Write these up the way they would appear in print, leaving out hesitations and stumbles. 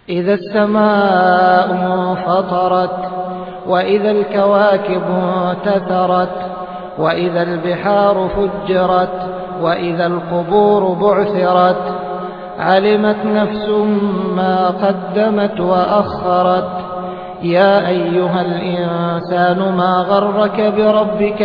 إذا السماء انفطرت وإذا الكواكب انتثرت وإذا البحار فجرت وإذا القبور بعثرت علمت نفس ما قدمت وأخرت يا أيها الإنسان ما غرك بربك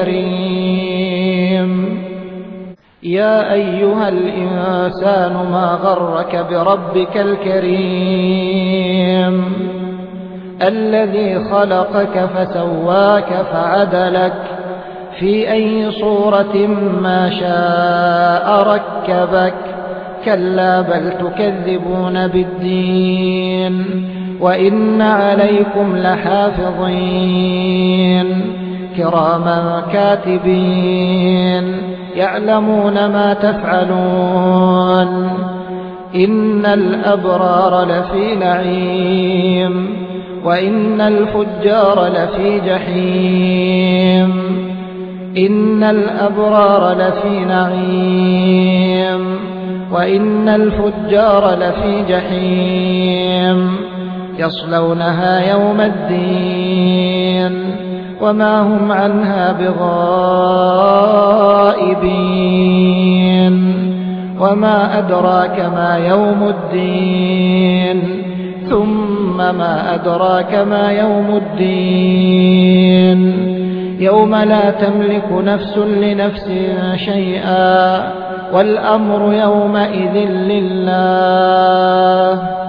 الكريم يا أيها الإنسان ما غرك بربك الكريم الذي خلقك فسواك فعدلك في أي صورة ما شاء ركبك كلا بل تكذبون بالدين وإن عليكم لحافظين كراما كاتبين يعلمون ما تفعلون إن الأبرار لفي نعيم وإن الفجار لفي جحيم إن الأبرار لفي نعيم وإن الفجار لفي جحيم يصلونها يوم الدين وما هم عنها بغائبين وما أدراك ما يوم الدين ثم ما أدراك ما يوم الدين يوم لا تملك نفس لنفس شيئا والأمر يومئذ لله